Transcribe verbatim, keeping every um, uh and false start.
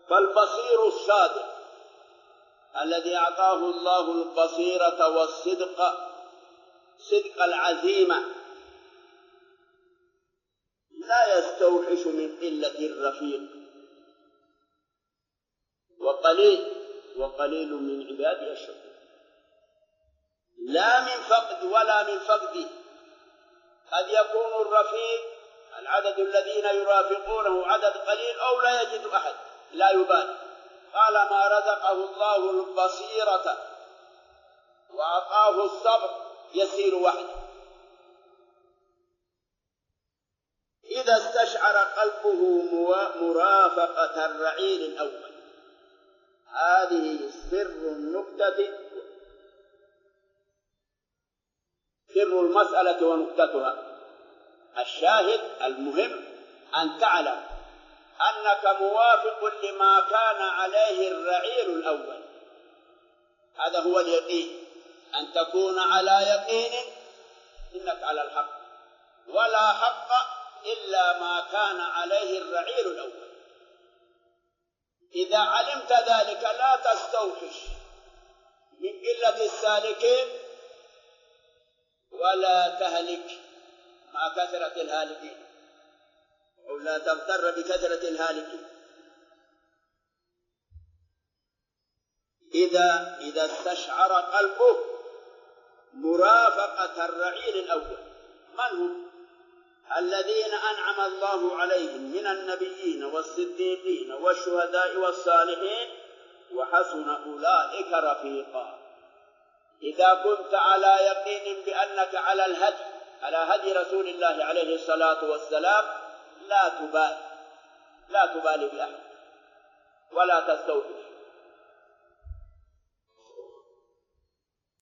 فالبصير الصادق الذي أعطاه الله البصيرة والصدق، صدق العزيمة، لا يستوحش من قلة الرفيق، وقليل وقليل من عبادي الشكور، لا من فقد ولا من فقد. قد يكون الرفيق العدد الذين يرافقونه عدد قليل أو لا يجد أحد، لا يبالي. قال ما رزقه الله البصيرة وأعطاه الصبر يسير وحده. إذا استشعر قلبه مرافقة الرعيل الأول. هذه سر النكتة، سر المسألة ونكتتها. الشاهد المهم أن تعلم أنك موافق لما كان عليه الرعيل الأول. هذا هو اليقين، أن تكون على يقين إنك على الحق، ولا حق إلا ما كان عليه الرعيل الأول. إذا علمت ذلك لا تستوحش من قلة السالكين ولا تهلك مع كثرة الهالكين، أو لا تغتر بكثرة الهالكين. إذا إذا استشعر قلبه مرافقة الرعيل الأول. من هم؟ الذين أنعم الله عليهم من النبيين والصديقين والشهداء والصالحين وحسن أولئك رفيقا. إذا كنت على يقين بأنك على الهدي، على هدي رسول الله عليه الصلاة والسلام، لا تبالي لا تبالي بأحد ولا تستوحش.